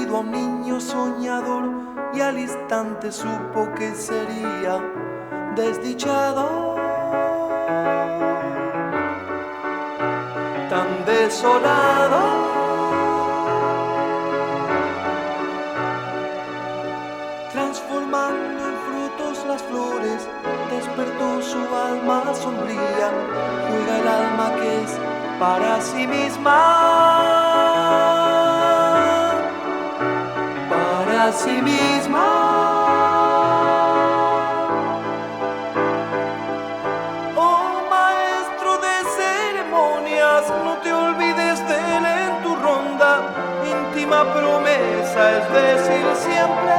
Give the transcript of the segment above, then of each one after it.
conocido a un niño soñador y al instante supo que sería desdichado, tan desolado. Transformando en frutos las flores, despertó su alma sombría. Juega el alma que es para sí misma, para sí misma. Oh maestro de ceremonias, no te olvides de él en tu ronda. Íntima promesa es decir siempre.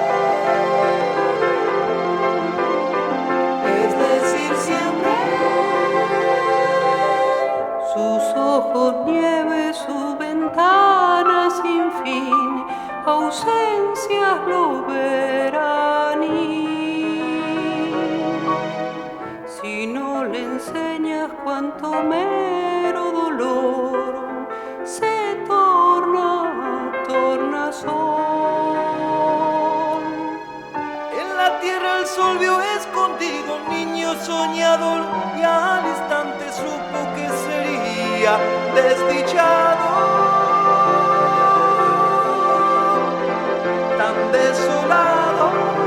Nieve, su ventana sin fin, ausencias lo verán ir. Si no le enseñas cuánto mero dolor se torna tornasol. En la tierra el sol vio escondido un niño soñador y al instante supo que sería desdichado, tan desolado.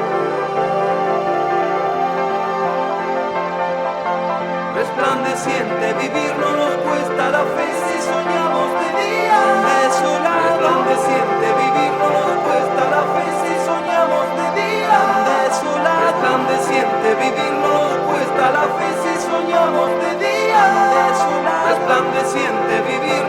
Resplandeciente vivir no nos cuesta la fe si soñamos de día. Desolado. Resplandeciente vivir no nos cuesta la fe si soñamos de día. Desolado. Resplandeciente vivir no nos cuesta la fe si soñamos de día. Desolado. Resplandeciente vivir